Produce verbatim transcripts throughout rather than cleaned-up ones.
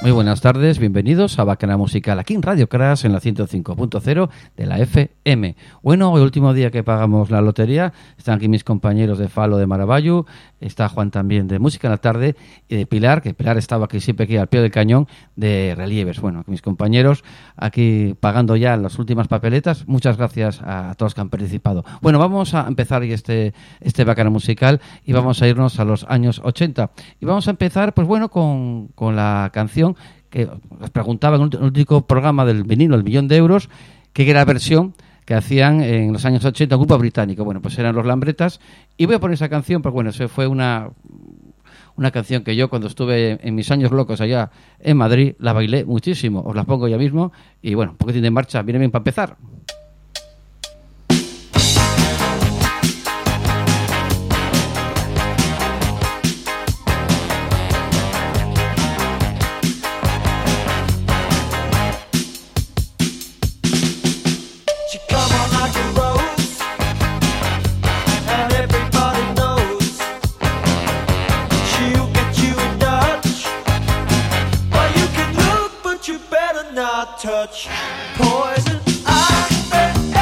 Muy buenas tardes, bienvenidos a Bacanal Musical aquí en Radio Crash en la ciento cinco punto cero de la F M. Bueno, el último día que pagamos la lotería, están aquí mis compañeros de Falo de Maravallu, está Juan también de Música en la Tarde y de Pilar, que Pilar estaba aquí siempre aquí al pie del cañón de Relieves. Bueno, mis compañeros aquí pagando ya las últimas papeletas, muchas gracias a todos que han participado. Bueno, vamos a empezar este, este Bacanal Musical y vamos a irnos a los años ochenta. Y vamos a empezar, pues bueno, con, con la canción que os preguntaba en el último programa del vinilo, el millón de euros, que era la versión que hacían en los años ochenta un grupo británico. Bueno, pues eran los Lambretas. Y voy a poner esa canción, porque bueno, eso fue una, una canción que yo cuando estuve en mis años locos allá en Madrid, la bailé muchísimo. Os la pongo ya mismo. Y bueno, un poquitín de marcha, viene bien para empezar. Touch poison ivy,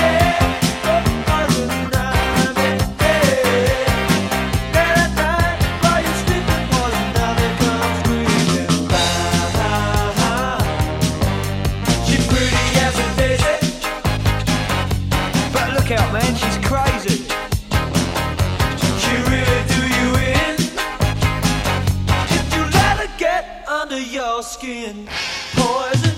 poison ivy. That night while you're sleeping, poison ivy comes creeping by. She's pretty as a daisy, but look out, man, she's crazy. She really do you in if you let her get under your skin. Poison.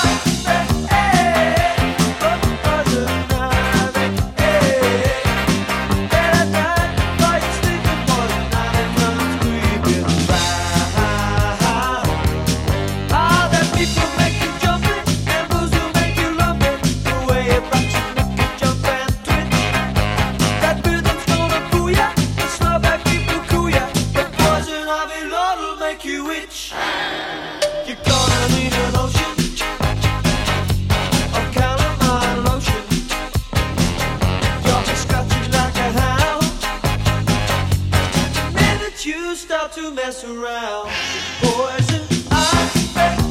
To mess around, poison ivy,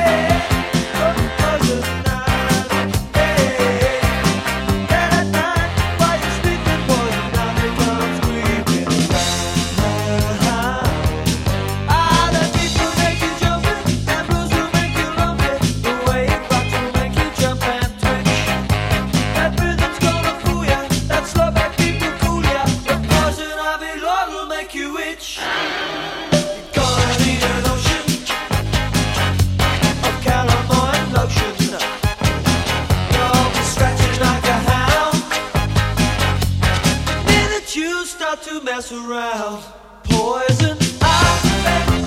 poison ivy. At night while you're sleeping, poison ivy comes creeping by. Ah, that beat will make you jump it, that blues will make you lump it. The way it rocks will make you jump and twitch. That rhythm's gonna fool ya, that slow back beat will cool ya. The poison ivy, Lord, will make you itch. To mess around, poison ivy,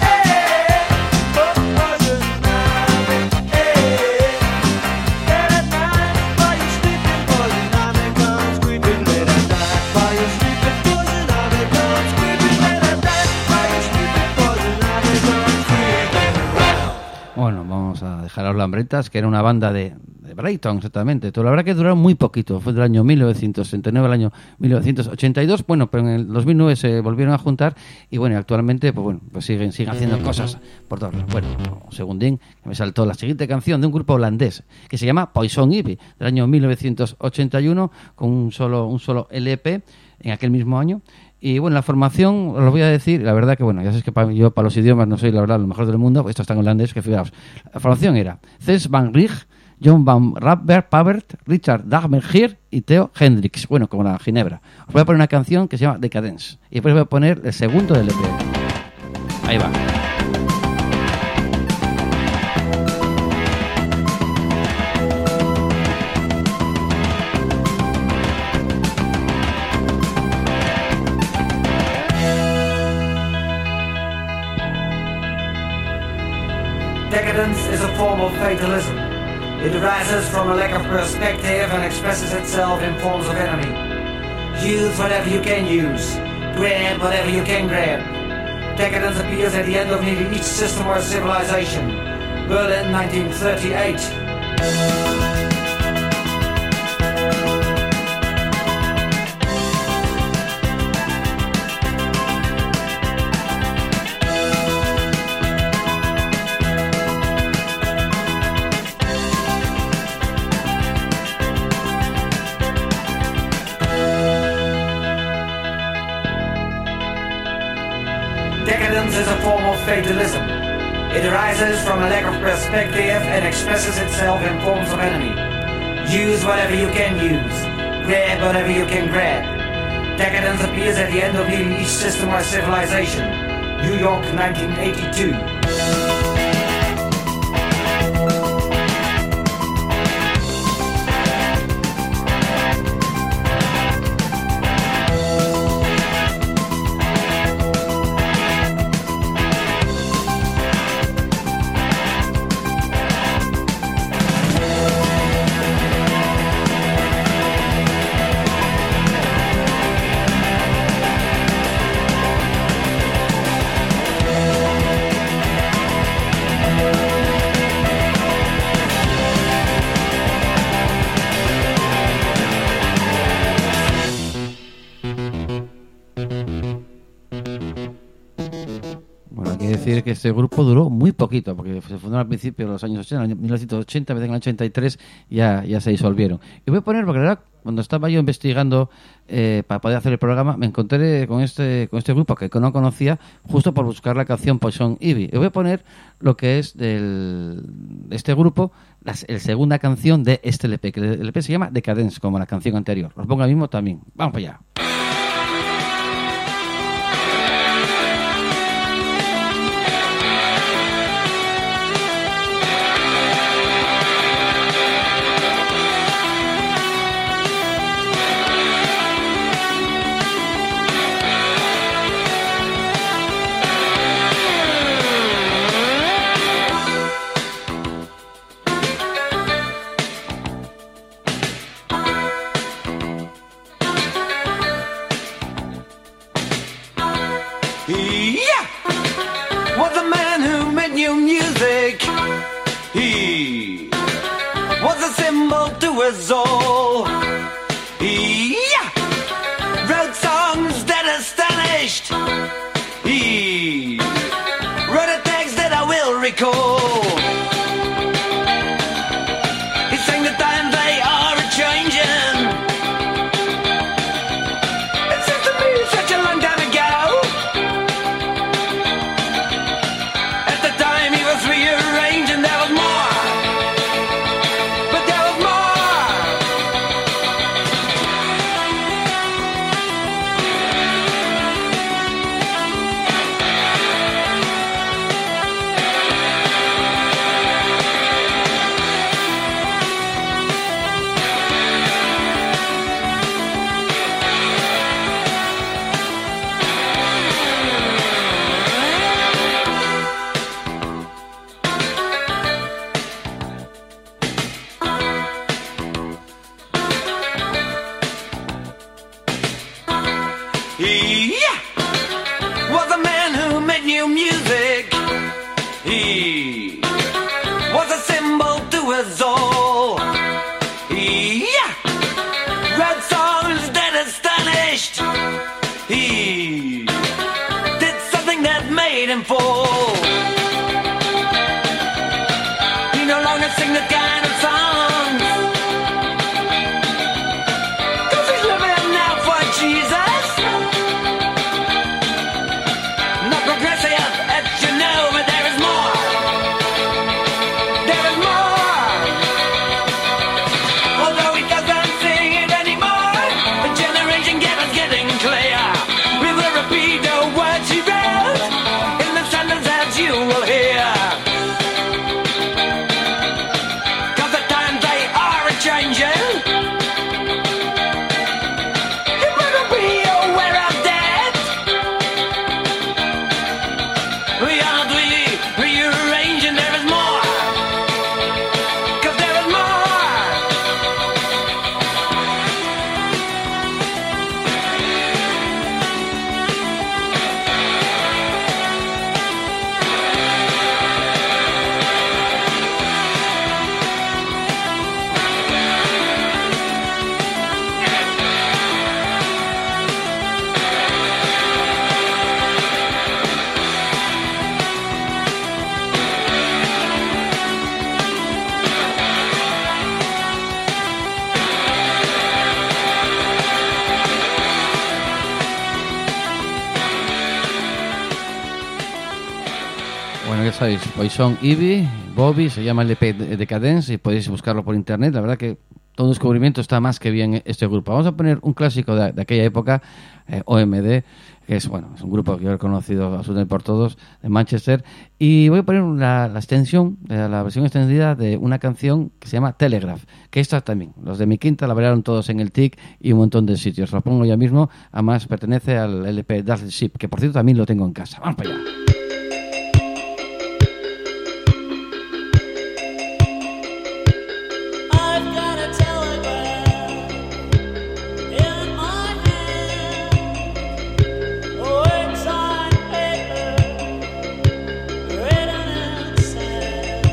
poison ivy. At night while you're sleeping, poison ivy comes creeping. Late at night while you're sleeping, poison ivy comes creeping. Late at night while you're sleeping, poison ivy comes creeping. Bueno, vamos a dejar a los Lambretas, que era una banda de de Brighton, exactamente. Todo, la verdad que duraron muy poquito. Fue del año mil novecientos sesenta y nueve al año mil novecientos ochenta y dos. Bueno, pero en el dos mil nueve se volvieron a juntar y bueno, actualmente pues bueno, pues siguen, siguen haciendo cosas por todos lados. Bueno, un segundín, que me saltó la siguiente canción de un grupo holandés que se llama Poison Ivy, del año mil novecientos ochenta y uno, con un solo, un solo L P en aquel mismo año. Y bueno, la formación, os lo voy a decir, la verdad que bueno, ya sabéis que para, yo para los idiomas no soy la verdad lo mejor del mundo, esto está en holandés, que fijaos. La formación era Cés van Rig, John Van Pavert, Richard Dagmergier y Theo Hendricks. Bueno, como la Ginebra. Os voy a poner una canción que se llama Decadence. Y después voy a poner el segundo del E P. Ahí va. Decadence is a form of fatalism. It arises from a lack of perspective and expresses itself in forms of enemy. Use whatever you can use. Grab whatever you can grab. Decadence appears at the end of nearly each system or civilization. Berlin, nineteen thirty-eight. fatalism. It arises from a lack of perspective and expresses itself in forms of enemy. Use whatever you can use. Grab whatever you can grab. Decadence appears at the end of Middle East system-wide civilization. New York, nineteen eighty-two. Decir que este grupo duró muy poquito, porque se fundó al principio de los años ochenta, en mil novecientos ochenta, a veces en el ochenta y tres ya, ya se disolvieron. Y voy a poner, porque la verdad, cuando estaba yo investigando eh, para poder hacer el programa, me encontré con este con este grupo que no conocía, justo por buscar la canción Poison Ivy. Y voy a poner lo que es del este grupo, la, la segunda canción de este L P, que el L P se llama Decadence, como la canción anterior. Los pongo ahora mismo también. Vamos para allá. All. Yeah. Wrote songs that astonished. He wrote a text that I will recall. He sang the times they are a-changing. It seems to me such a long time ago. At the time he was rearranging, there was more. Bueno, ya sabéis, Poison Ivy, Bobby, se llama L P Decadence y podéis buscarlo por internet. La verdad que todo un descubrimiento, está más que bien este grupo. Vamos a poner un clásico de, de aquella época, eh, O M D, que es bueno, es un grupo que yo he conocido absolutamente por todos, de Manchester, y voy a poner la, la extensión, la, la versión extendida de una canción que se llama Telegraph, que esta también, los de mi quinta la bailaron todos en el T I C y un montón de sitios. La pongo ya mismo, además pertenece al L P Dazzle Ship, que por cierto también lo tengo en casa. Vamos para allá. I've got a telegram in my hand, words on paper, written in sand.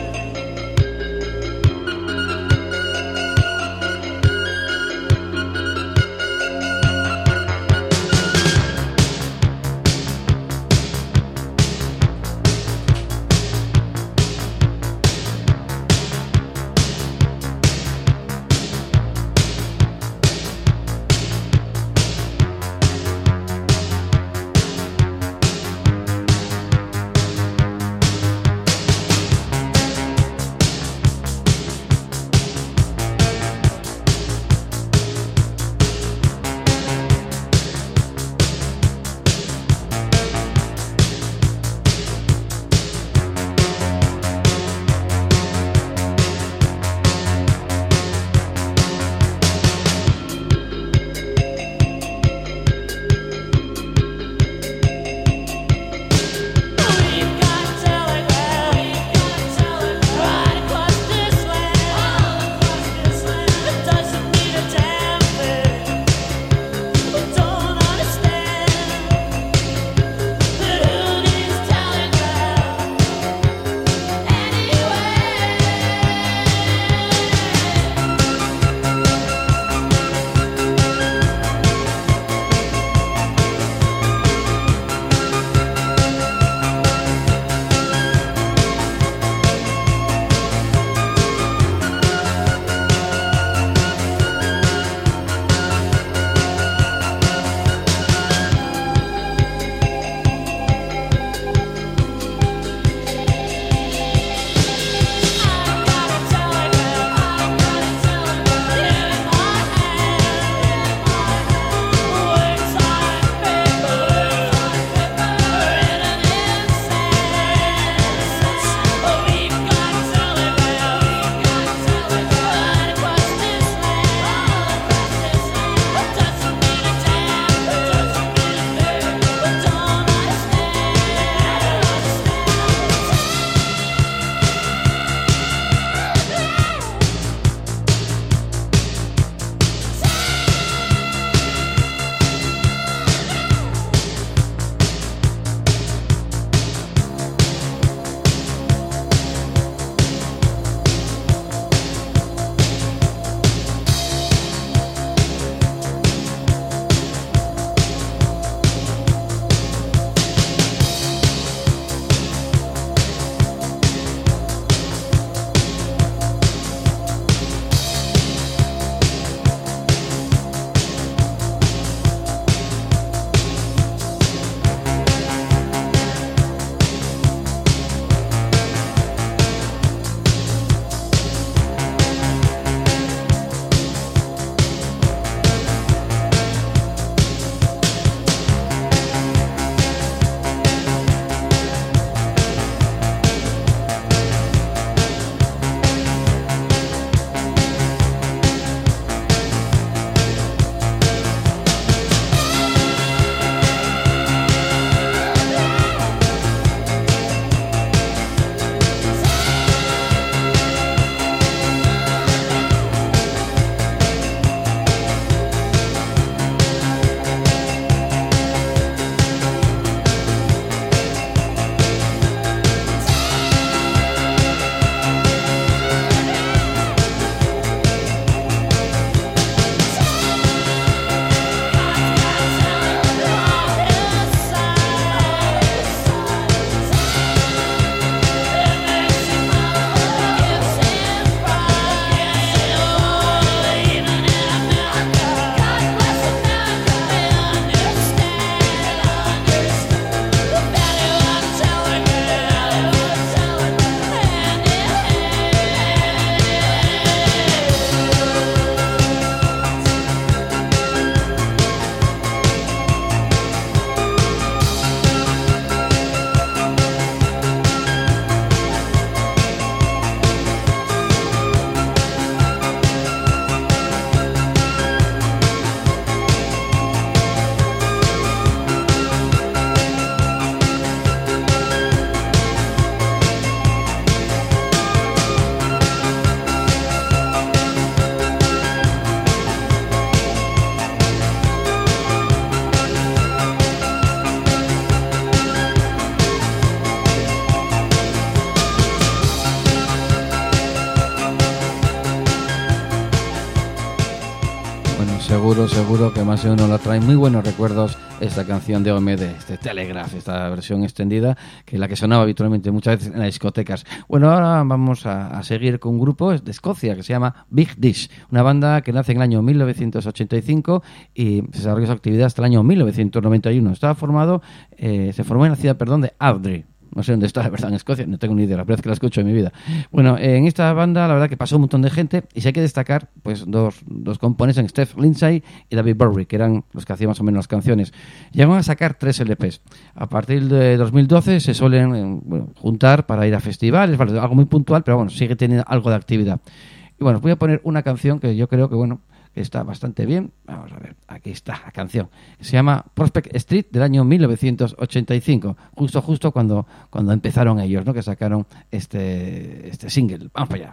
seguro, seguro que más de uno la trae muy buenos recuerdos esta canción de O M D, este Telegraph, esta versión extendida, que es la que sonaba habitualmente muchas veces en las discotecas. Bueno, ahora vamos a, a seguir con un grupo de Escocia que se llama Big Dish, una banda que nace en el año mil novecientos ochenta y cinco y se desarrolló su actividad hasta el año mil novecientos noventa y uno. Estaba formado, eh, se formó en la ciudad, perdón, de Ardrey. No sé dónde está, la verdad, en Escocia, no tengo ni idea, la primera vez que la escucho en mi vida. Bueno, en esta banda, la verdad que pasó un montón de gente y sí hay que destacar pues dos, dos componentes, Steph Lindsay y David Bowie, que eran los que hacían más o menos las canciones. Llegaron a sacar tres L Pes. A partir de dos mil doce se suelen eh, bueno, juntar para ir a festivales, vale, algo muy puntual, pero bueno, sigue teniendo algo de actividad. Y bueno, os voy a poner una canción que yo creo que, bueno, que está bastante bien. Vamos a ver, aquí está la canción. Se llama Prospect Street del año mil novecientos ochenta y cinco, justo justo cuando, cuando empezaron ellos, ¿no? Que sacaron este, este single. Vamos para allá.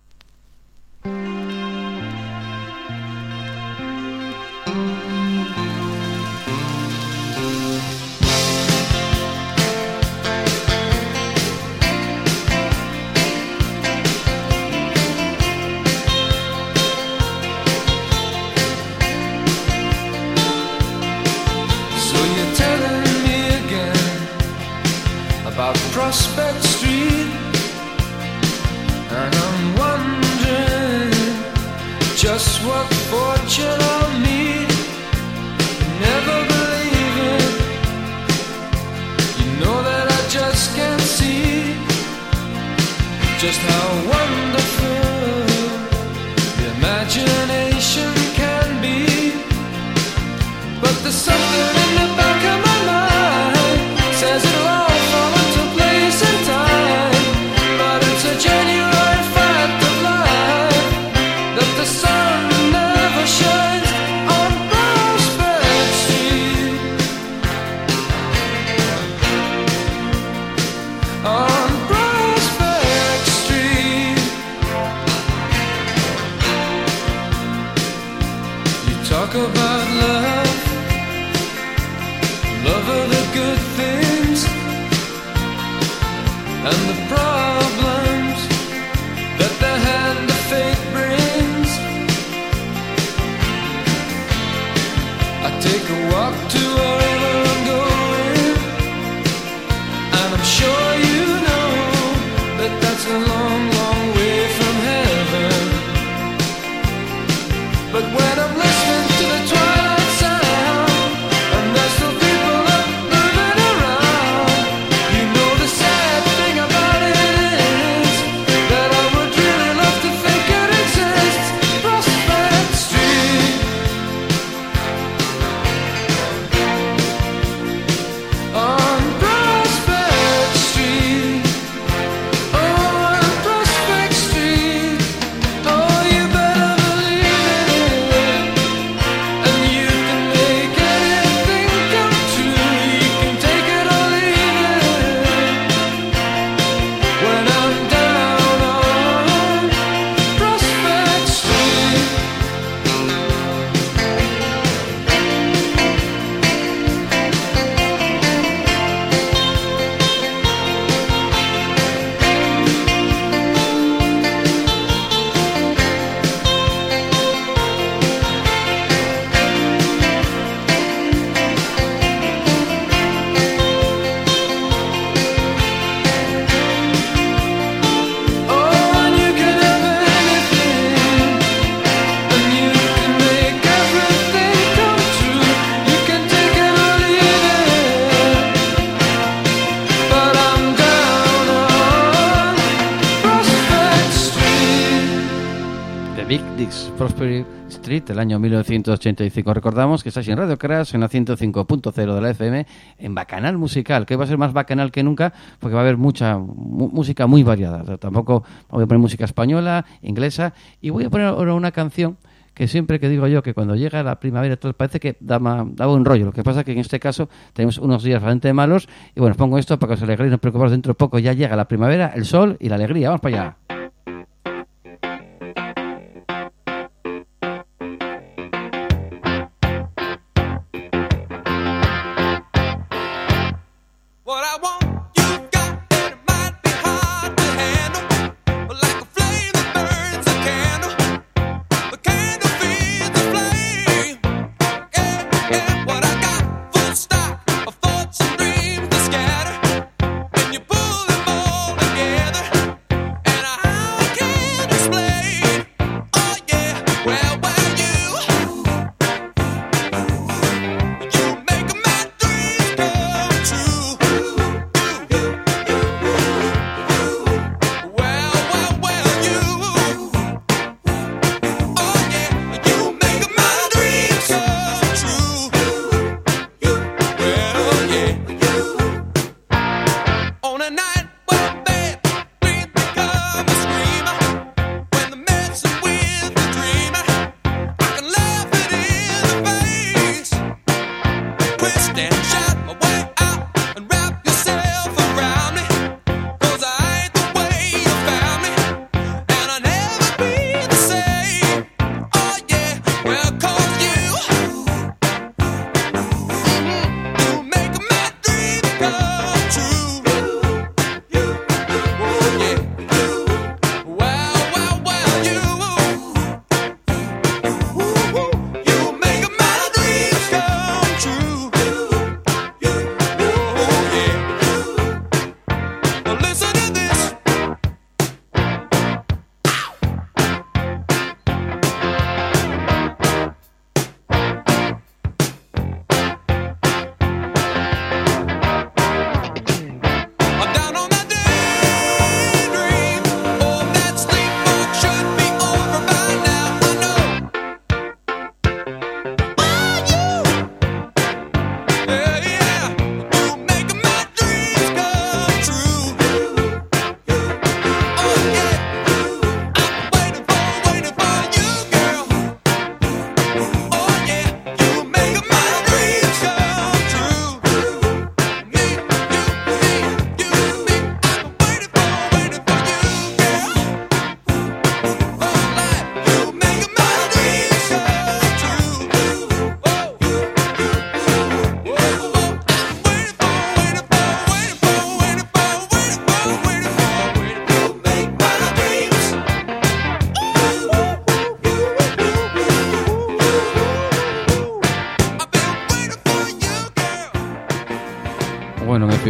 Prospect Street, and I'm wondering just what fortune I'll meet. Never believe it, you know that I just can't see just how wonderful the imagination can be. But there's something in the back of my mind says it'll all genuine fact of life that the sun never shines on Prospect Street. On Prospect Street, you talk about love, love are the good things and the problems that the hand of fate brings. I take a walk to wherever I'm going, and I'm sure you know that that's a long, long way from heaven. But when I'm listening to the twilight sound, and there's still people up moving around, you know the sad thing about it is that I would really love to think it exists. Prospect Street, on Prospect Street, oh, on Prospect Street, oh, you better believe it, and you can make anything come true. You can take it or leave it when I'm down on Prospect Street. Oh, and you can have anything, and you can make everything come true. You can take it or leave it, but I'm down on Prospect Street. The Big Dish, Prospect Street, del año mil novecientos ochenta y cinco. Recordamos que estáis en Radio Crash, en la ciento cinco punto cero de la F M, en Bacanal Musical, que va a ser más bacanal que nunca, porque va a haber mucha mu- música muy variada. O sea, tampoco voy a poner música española, inglesa, y voy a poner ahora una canción que siempre que digo yo que cuando llega la primavera todo parece que da, ma- da buen rollo. Lo que pasa es que en este caso tenemos unos días bastante malos, y bueno, os pongo esto para que os alegréis, no os preocupéis, dentro de poco ya llega la primavera, el sol y la alegría. Vamos para allá. What I want, you got, and it might be hard to handle, but like a flame that burns a candle, the candle feeds the flame.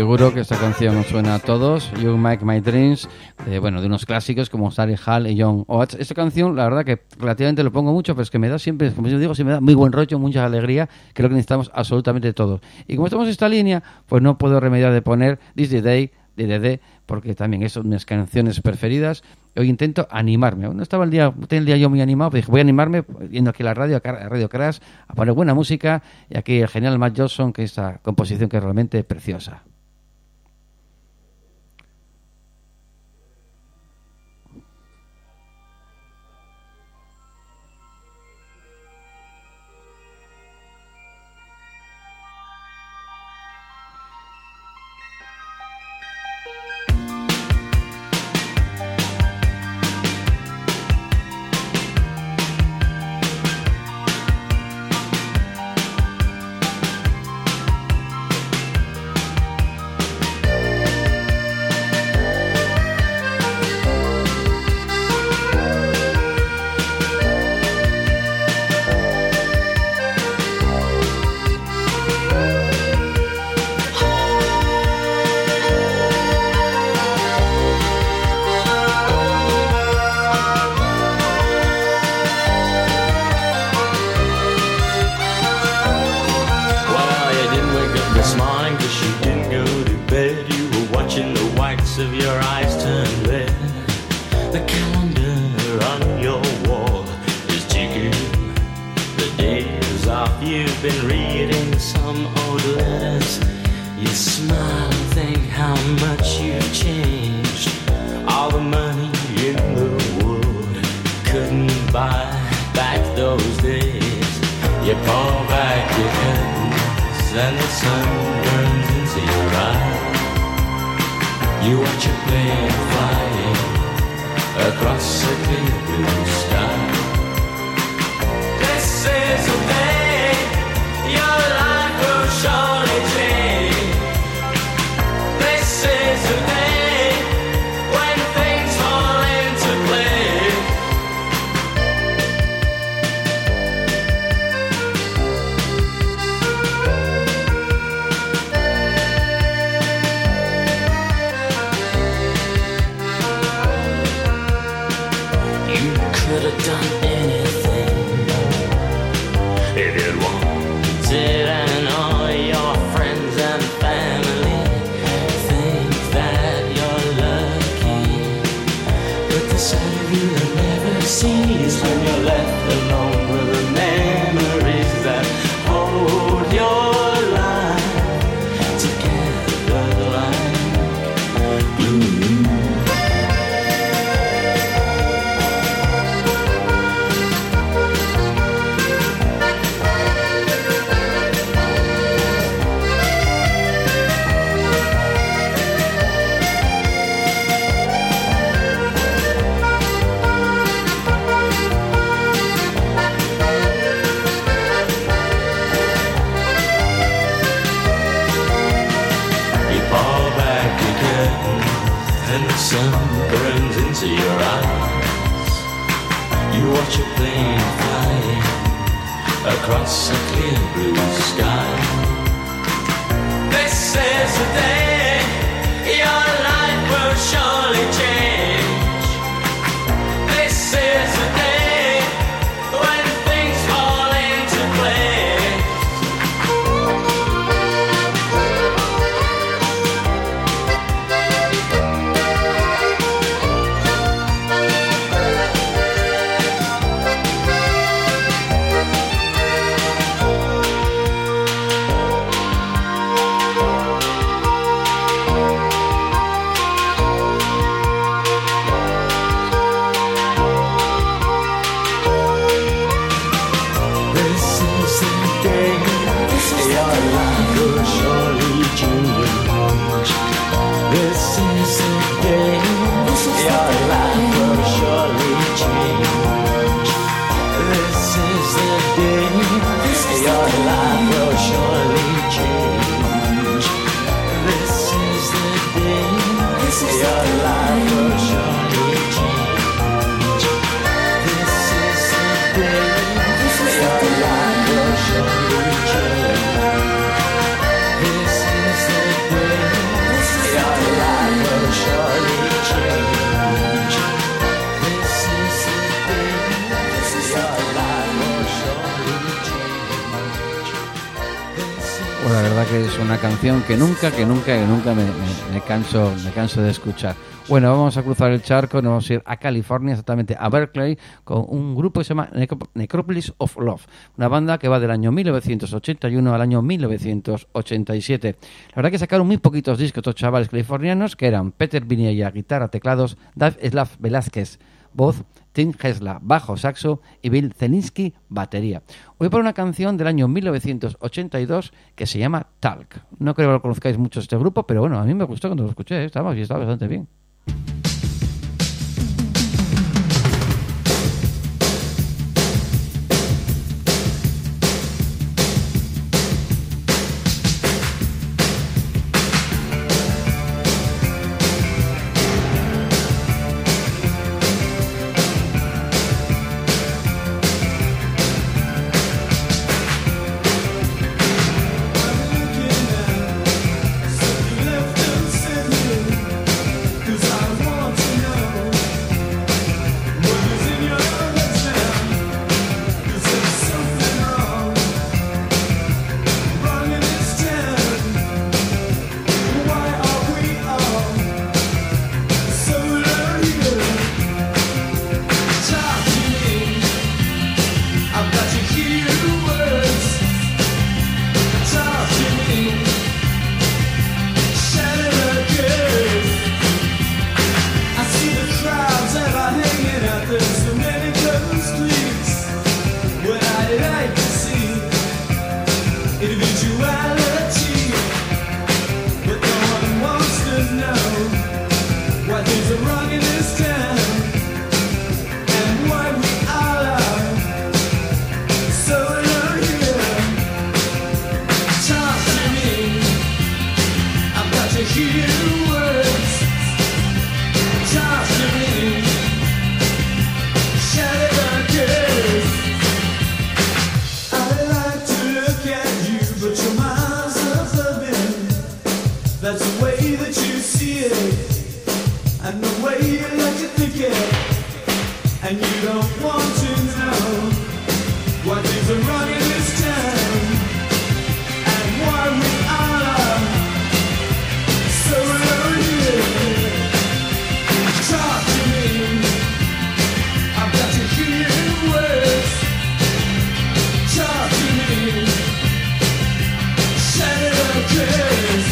seguro que esta canción os suena a todos. You Make My Dreams, de, bueno, de unos clásicos como Sarah Hall y John Oates. Esta canción, la verdad que relativamente lo pongo mucho, pero es que me da siempre, como yo digo, sí me da muy buen rollo, mucha alegría, que es lo que necesitamos absolutamente todos. Y como estamos en esta línea, pues no puedo remediar de poner This the Day, de D D, porque también es una de mis canciones preferidas. Hoy intento animarme. No estaba el día, tenía el día yo muy animado, pero dije, voy a animarme yendo aquí a la radio, a Radio Crash, a poner buena música, y aquí el genial Matt Johnson, que es esta composición que es realmente preciosa. Well, you didn't wake up this morning 'cause you didn't go to bed. You were watching the whites of your eyes turn red. The calendar on your wall is ticking. The days off, you've been reading some old letters. You smile and think how much you've changed. All the money in the world couldn't buy back those days. You pull back your curtains and the sun burns into your eyes. You watch a plane flying across a clear blue sky. This is a day your life will surely change. This is a day when things fall into place. You could have done anything if you'd wanted, and all your friends and family think that you're lucky. But the sight of you they'll never see is when you're left alone with the memories that hold your life together like glue. You pull back your curtain and the sun burns into your eyes. You watch a plane flying across a clear blue sky. This is the day your life will surely change. This is the day when things fall into place. This is the day your life will surely change. This is the day your life will surely change. This is the day your life will surely change. This is the day your life will surely change. This is the day your life will surely change. This is the day verdad que es una canción que nunca, que nunca, que nunca me, me- me canso, me canso de escuchar. Bueno, vamos a cruzar el charco, nos vamos a ir a California, exactamente a Berkeley, con un grupo que se llama Necro- Necropolis of Love, una banda que va del año mil novecientos ochenta y uno al año mil novecientos ochenta y siete. La verdad que sacaron muy poquitos discos estos chavales californianos, que eran Peter Vinella, guitarra, teclados, Dave Slav Velázquez, voz, Tim Hesla, bajo, saxo y Bill Zelinsky, batería. Voy por una canción del año mil novecientos ochenta y dos que se llama Talk. No creo que lo conozcáis mucho este grupo, pero bueno, a mí me gustó cuando lo escuché, ¿eh? estaba, y estaba bastante bien. That's the way that you see it, and the way you like to think it, and you don't want to know what things are wrong in this town, and why we are so alone here. Talk to me, I've got to hear your words. Talk to me, shed a kiss.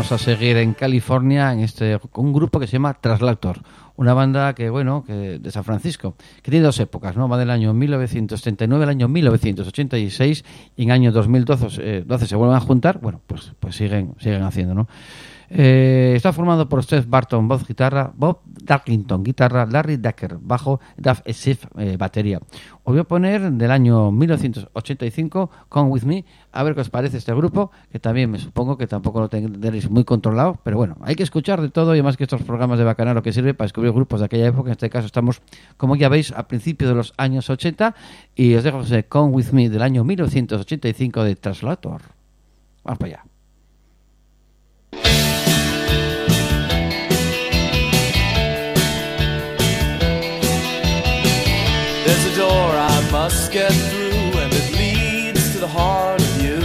vamos a seguir en California en este con un grupo que se llama Translator, una banda que bueno que de San Francisco, que tiene dos épocas, ¿no? Va del año mil novecientos treinta y nueve al año mil novecientos ochenta y seis y en año dos mil doce, eh, doce se vuelven a juntar, bueno, pues pues siguen siguen haciendo, ¿no? Eh, está formado por Steve Barton, voz guitarra, Bob Darlington, guitarra, Larry Decker, bajo, Duff Schiff, eh, batería. Os voy a poner del año mil novecientos ochenta y cinco, Come With Me, a ver qué os parece este grupo, que también me supongo que tampoco lo tendréis muy controlado, pero bueno, hay que escuchar de todo y además que estos programas de Bacanal lo que sirve para descubrir grupos de aquella época. En este caso estamos, como ya veis, a principios de los años ochenta y os dejo ese Come With Me del año mil novecientos ochenta y cinco de Translator. Vamos para allá. There's a door I must get through, and it leads to the heart of you.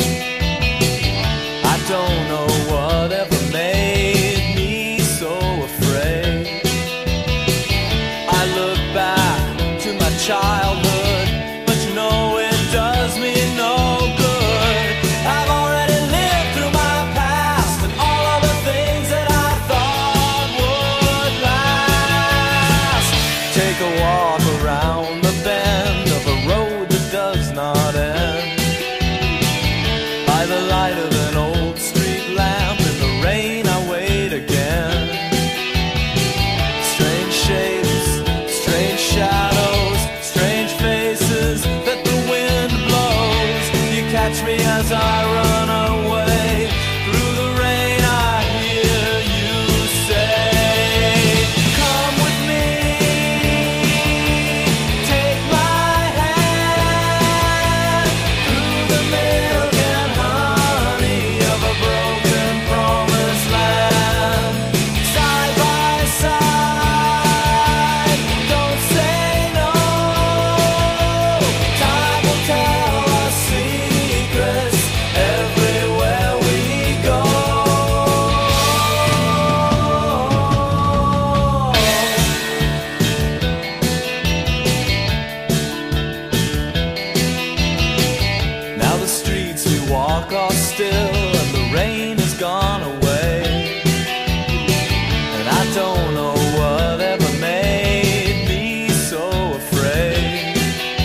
I don't know whatever made me so afraid. I look back to my childhood, but you know it does me no good. I've already lived through my past and all of the things that I thought would last. Take a walk around the bend of a road that does not end. By the light of an old street lamp in the rain I wait again. Strange shapes, strange shadows, strange faces that the wind blows. You catch me as I run away through the rain. I hear you say, come with me, take my hand through the milk and honey of a broken promised land. Side by side, don't say no. Time will tell us secrets everywhere we go. Now the streets we walk are still and the rain has gone away. And I don't know whatever made me so afraid.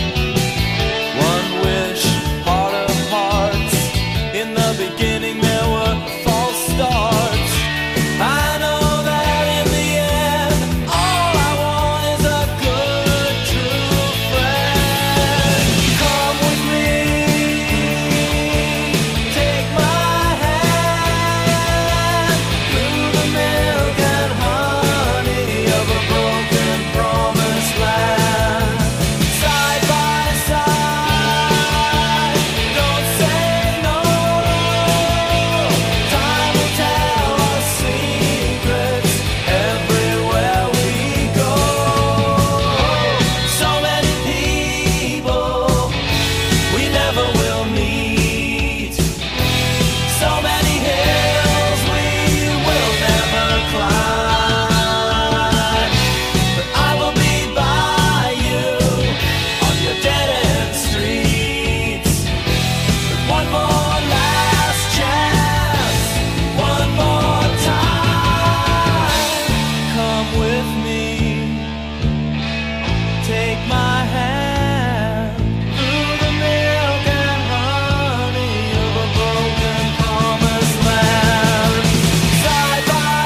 One wish, heart of hearts, in the beginning there were false starts. I know that in the end all I want is a good true friend. Come with me, take my hand through the milk and honey of a broken promised land. Side by side, don't say no. Time will tell us secrets everywhere we go. So many people we never will meet. So many hills we will never climb. But I will be by you on your dead-end streets. But one more last chance, one more time. Come with me, take my hand through the milk and honey of a broken promised land. Side by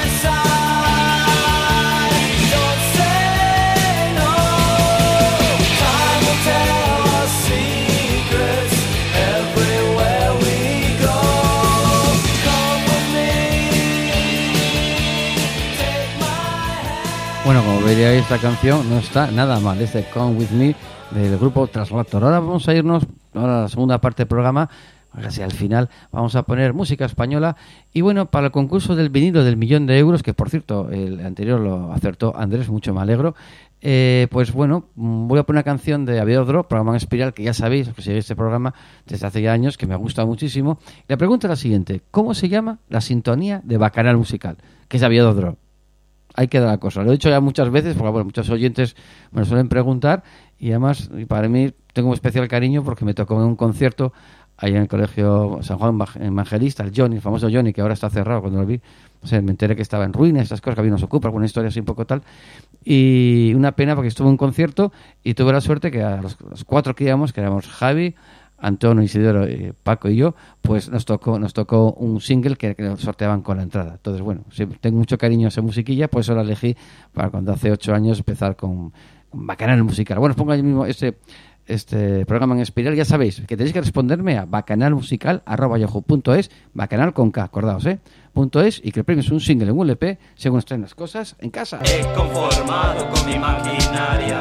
side, don't say no. Time will tell us secrets everywhere we go. Come with me, take my hand. Bueno, como veríais, esta canción no está nada mal, este Come With Me del grupo Translator. Ahora vamos a irnos ahora a la segunda parte del programa, casi al final, vamos a poner música española. Y bueno, para el concurso del vinilo del millón de euros, que por cierto, el anterior lo acertó Andrés, mucho me alegro, eh, pues bueno, mm, voy a poner una canción de Aviodro, programa en Espiral, que ya sabéis, que seguís este programa desde hace ya años, que me gusta muchísimo. Y la pregunta es la siguiente: ¿cómo se llama la sintonía de Bacanal Musical? Que es Aviodro. Ahí queda la cosa. Lo he dicho ya muchas veces, porque bueno, muchos oyentes me lo suelen preguntar, y además, y para mí, tengo un especial cariño porque me tocó en un concierto ahí en el colegio San Juan Evangelista, el Johnny, el famoso Johnny, que ahora está cerrado. Cuando lo vi, o sea, me enteré que estaba en ruinas, esas cosas, que había unos ocupas, alguna historia así un poco tal. Y una pena porque estuve en un concierto y tuve la suerte que a los, los cuatro que íbamos, que éramos Javi, Antonio, Isidoro, eh, Paco y yo, pues nos tocó nos tocó un single que, que sorteaban con la entrada. Entonces, bueno, sí, tengo mucho cariño a esa musiquilla, por eso la elegí para cuando hace ocho años empezar con, con Bacanal Musical. Bueno, os pongo ahí mismo este, este programa en espiral. Ya sabéis que tenéis que responderme a bacanalmusical arroba yahoo punto es, bacanal con K, acordaos, ¿eh? Punto es, y que el premio es un single en un L P según estén las cosas en casa. He conformado con mi maquinaria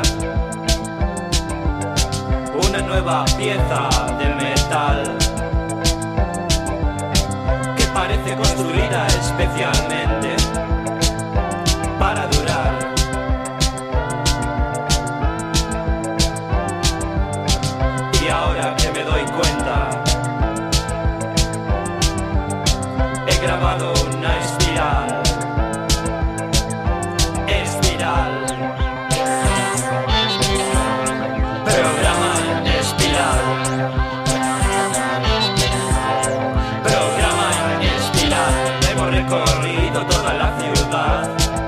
una nueva pieza de metal que parece construida especialmente para durar. Y ahora que me doy cuenta, he grabado una espiral, espiral. Programa en espiral. Programa en espiral. Hemos recorrido toda la ciudad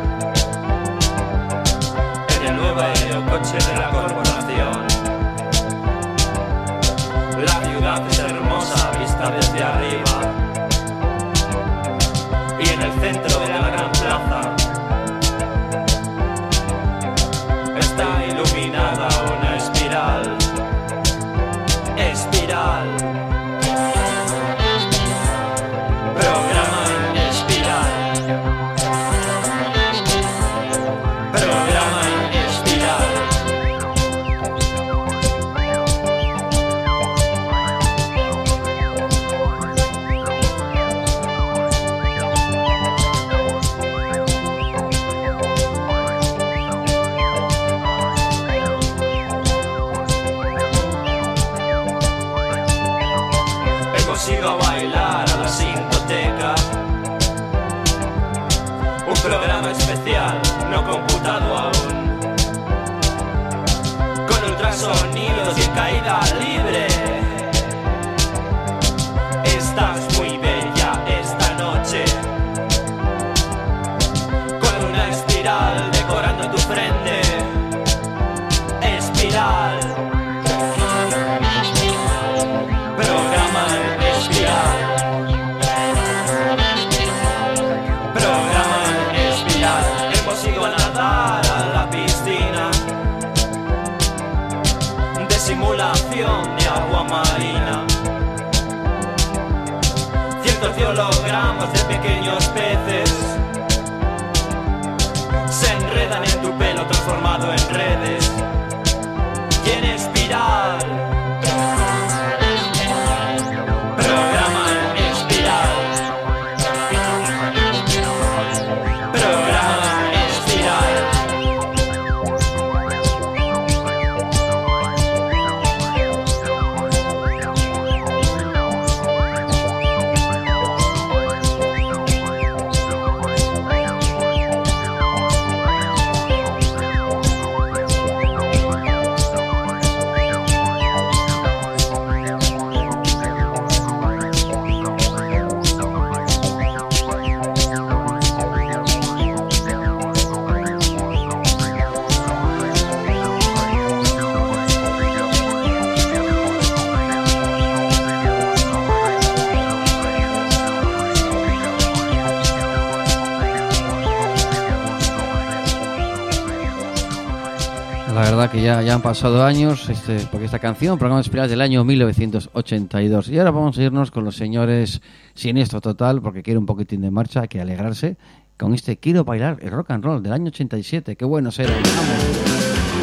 en el nuevo aerocoche de la corporación. La ciudad es hermosa vista desde arriba. Y en el centro de la gran plaza está iluminada una espiral, espiral. Programa en espiral. Programa en espiral. Hemos ido a bailar a la Sintoteca, un programa especial no computado aún, con ultrasonidos y en caída libre. Estás muy bella esta noche, con una espiral decorando tu frente, espiral. Programa en espiral. Programa en espiral. Hemos ido a nadar a la piscina de simulación de agua marina. Cientos de hologramas de pequeños peces se enredan en tu pelo transformado en redes y en espiral. Programa en espiral. Programa en espiral. La verdad que ya, ya han pasado años, este, porque esta canción, programa Espiral del año mil novecientos ochenta y dos. Y ahora vamos a irnos con los señores Siniestro Total, porque quiere un poquitín de marcha, hay que alegrarse, con este Quiero Bailar el Rock and Roll del año ochenta y siete. Qué bueno será. Vamos.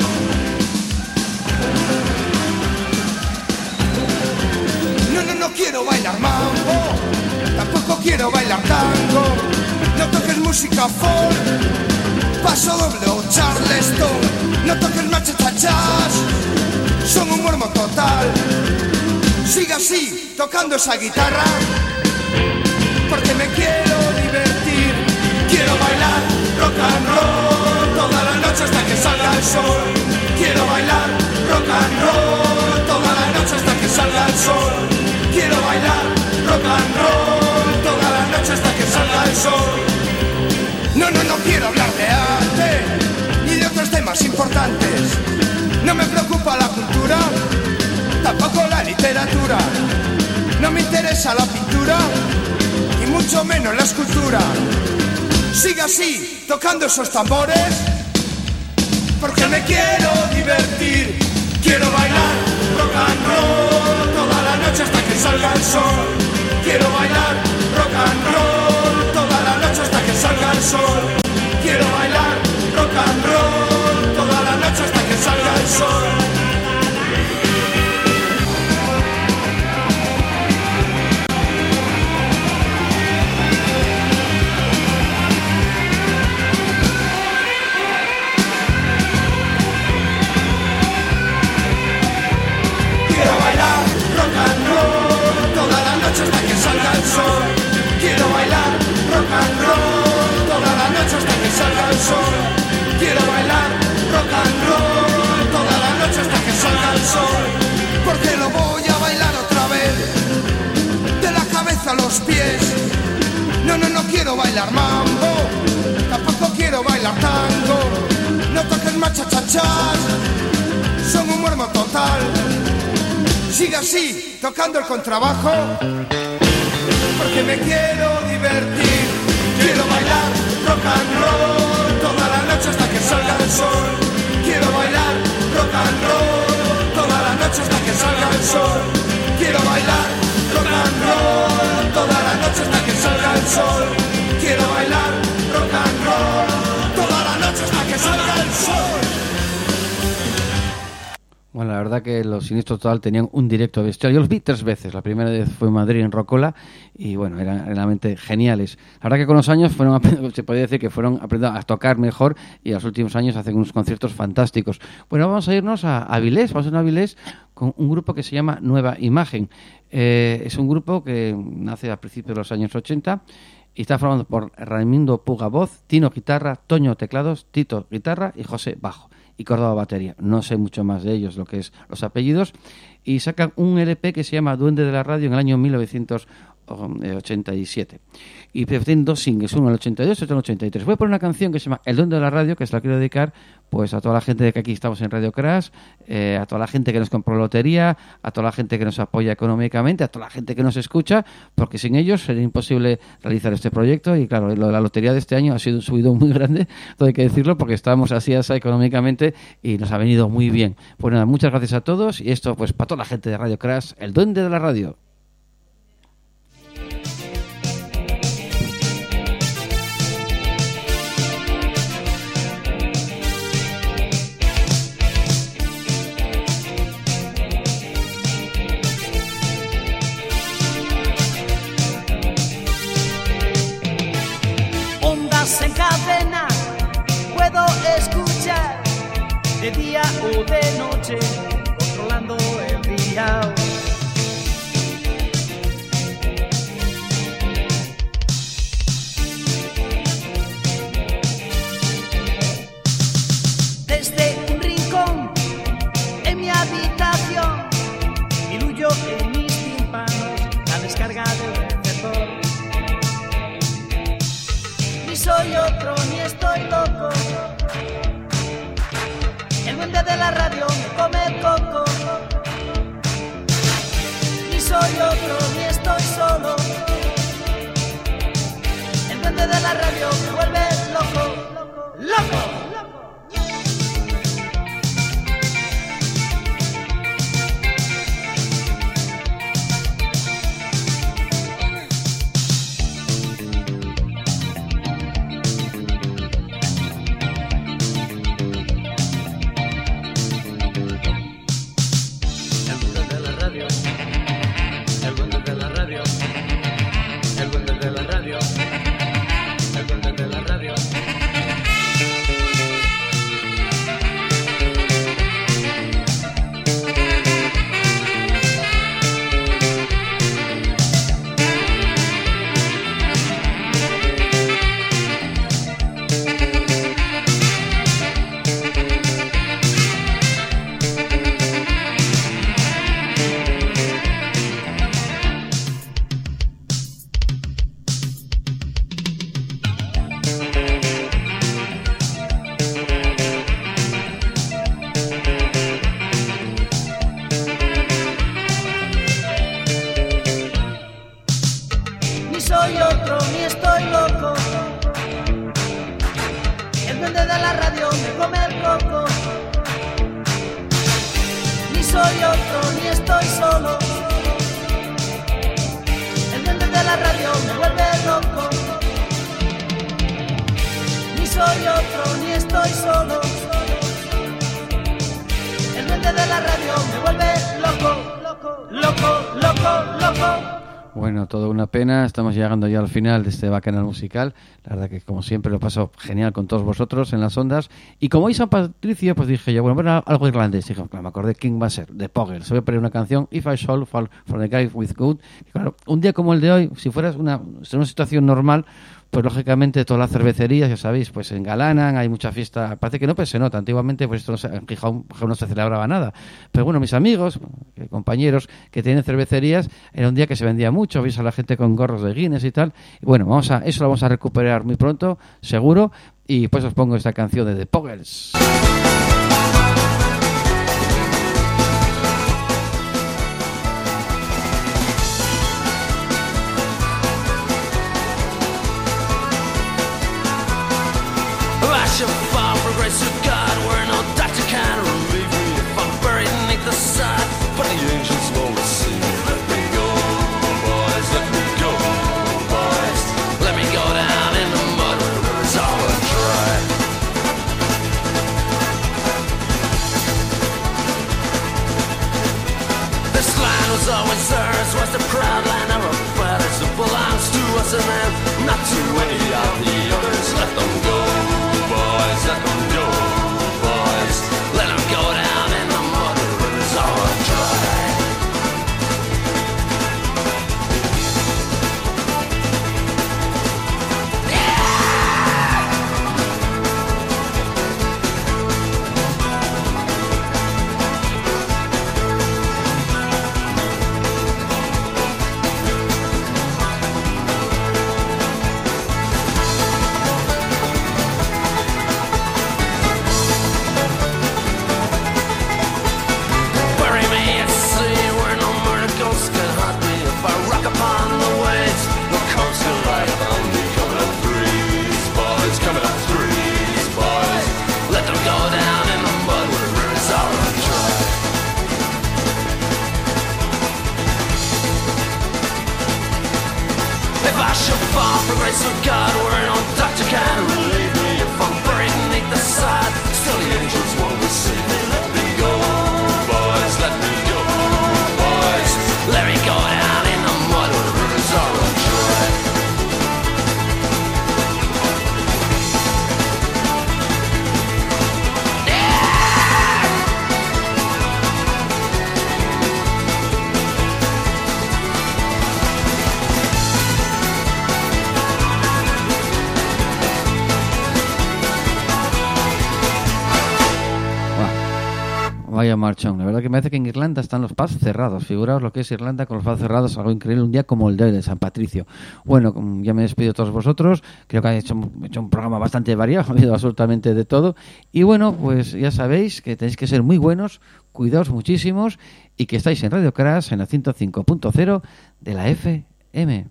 No, no, no quiero bailar mambo, tampoco quiero bailar tango. No toques música folk, paso doble o charleston. No toques marcha jazz, son un mormo total. Siga así, tocando esa guitarra, porque me quiero divertir. Quiero bailar rock and roll toda la noche hasta que salga el sol. Quiero bailar rock and roll toda la noche hasta que salga el sol. Quiero el sol. No, no, no quiero hablar de arte ni de otros temas importantes. No me preocupa la cultura, tampoco la literatura. No me interesa la pintura y mucho menos la escultura. Siga así, tocando esos tambores, porque me quiero divertir. Quiero bailar rock and roll toda la noche hasta que salga el sol. Quiero bailar rock and roll toda la noche hasta que salga el sol. Quiero bailar rock and roll toda la noche hasta que salga el sol. Quiero bailar rock and roll toda la noche hasta que salga el sol. Quiero bailar rock and roll toda la noche hasta que salga el sol. Quiero bailar rock and roll toda la noche hasta que salga el sol. Porque lo voy a bailar otra vez, de la cabeza a los pies. No, no, no quiero bailar mambo, tampoco quiero bailar tango. No toques más chachachas, son un muermo total. Sigue así, tocando el contrabajo, porque me quiero divertir. Quiero bailar rock and roll toda la noche hasta que salga el sol. Quiero bailar rock and roll toda la noche hasta que salga el sol. Quiero bailar rock and roll toda la noche hasta que salga el sol. Quiero bailar rock and roll toda la noche hasta que salga el sol. Bueno, la verdad que los Siniestro Total tenían un directo bestial. Yo los vi tres veces. La primera vez fue en Madrid, en Rocola, y bueno, eran realmente geniales. La verdad que con los años fueron, se podría decir que fueron aprendiendo a tocar mejor, y en los últimos años hacen unos conciertos fantásticos. Bueno, vamos a irnos a Avilés, vamos a ir a Avilés con un grupo que se llama Nueva Imagen. Eh, es un grupo que nace a principios de los años ochenta y está formado por Raimundo Puga voz, Tino guitarra, Toño teclados, Tito guitarra y José bajo. Y Córdoba batería. No sé mucho más de ellos, lo que es los apellidos. Y sacan un L P que se llama Duende de la Radio en el año mil novecientos ochenta y siete. Y tienen dos singles, uno en el ochenta y dos y otro en el ochenta y tres. Voy a poner una canción que se llama El Duende de la Radio, que se la quiero dedicar pues a toda la gente de que aquí estamos en Radio Crash, eh, a toda la gente que nos compró lotería, a toda la gente que nos apoya económicamente, a toda la gente que nos escucha, porque sin ellos sería imposible realizar este proyecto. Y claro, lo de la lotería de este año ha sido un subidón muy grande, todo hay que decirlo, porque estábamos así, así económicamente y nos ha venido muy bien. Pues nada, muchas gracias a todos, y esto pues para toda la gente de Radio Crash, El Duende de la Radio. Ondas en cadena, puedo escuchar de día o de noche, controlando el día. Desde un rincón en mi habitación, diluyo en mis tímpanos la descarga del receptor. Ni soy otro ni estoy loco, el duende de la radio me come el coco. duende de la radio me come el coco. Ni soy otro, ni estoy solo. El duende de la radio me vuelve loco. Ni soy otro, ni estoy solo. El duende de la radio me vuelve loco, loco, loco, loco, loco. Bueno, toda una pena, estamos llegando ya al final de este bacanal musical. La verdad que como siempre lo paso genial con todos vosotros en las ondas. Y como hoy San Patricio, pues dije yo, bueno, bueno algo irlandés. Dije, claro, me acordé quién va a ser, de Poguer. Se voy a poner una canción, If I Shall Fall for the Guy with Good. Y claro, un día como el de hoy, si fueras una, una situación normal, pues lógicamente todas las cervecerías, ya sabéis, pues se engalanan, hay mucha fiesta. Parece que no, pues se nota. Antiguamente, pues esto no se, en Gijón, Gijón no se celebraba nada. Pero bueno, mis amigos, eh, compañeros que tienen cervecerías, era un día que se vendía mucho, veis a la gente con gorros de Guinness y tal. Y bueno, vamos a, eso lo vamos a recuperar muy pronto, seguro. Y pues os pongo esta canción de The Poguers. I shall fall for grace of God, where no doctor can relieve me if I'm buried beneath the sod. But the angels will receive me. Let me go, boys, let me go, boys. Let me go down in the mud where the rivers all are dry. This land was always ours, was the proud land of our fathers. It belongs to us and them, not to any of the others. Let them go, boys, let them go, boys. Let them go down in the mud where the rivers all are dry. Bury me at sea where no murder ghosts can haunt me. If I rock upon the waves, the coast will lie on me. Coming up threes, boys, coming up threes, boys. Let them go down in the mud where the rivers all run dry. If I should fall for grace of God, where no doctor can relieve me. If I'm buried beneath the sod, still the angels won't receive me. Let me go, boys, let me go, boys. Let me go down in the mud where the rivers all run dry. Vaya marchón. La verdad que me parece que en Irlanda están los pubs cerrados. Figuraos lo que es Irlanda con los pubs cerrados, algo increíble, un día como el de hoy de San Patricio. Bueno, como ya me despido de todos vosotros. Creo que he hecho, he hecho un programa bastante variado, ha habido absolutamente de todo. Y bueno, pues ya sabéis que tenéis que ser muy buenos, cuidaos muchísimos y que estáis en Radio Crash en la ciento cinco punto cero de la F M.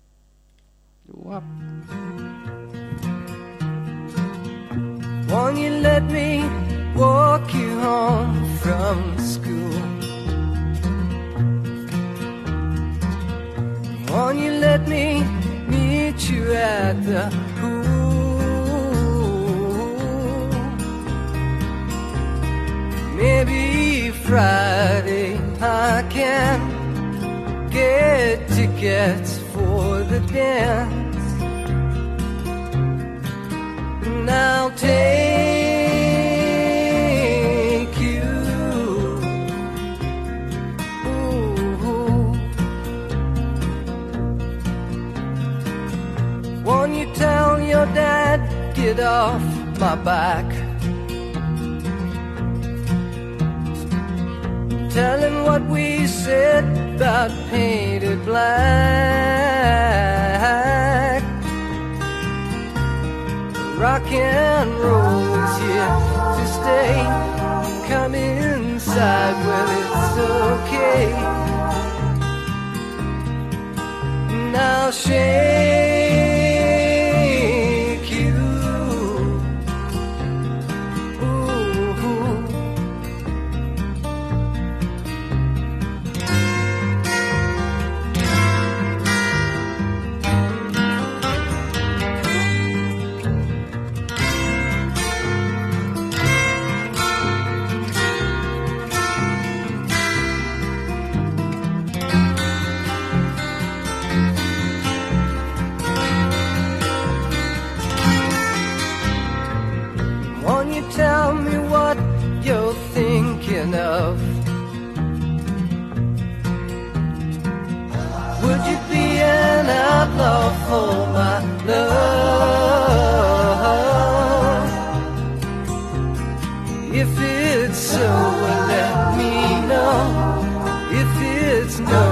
Won't you let me walk you home from school? Won't you let me meet you at the pool? Maybe Friday I can get tickets for the dance. And I'll take you. Ooh. Won't you tell your dad, get off my back? Tell him what we said about painted black. Rock and roll is here to stay. Come inside, well, it's okay. Now shake you. enough? Would you be an outlaw for my love? If it's so, let me know. If it's no,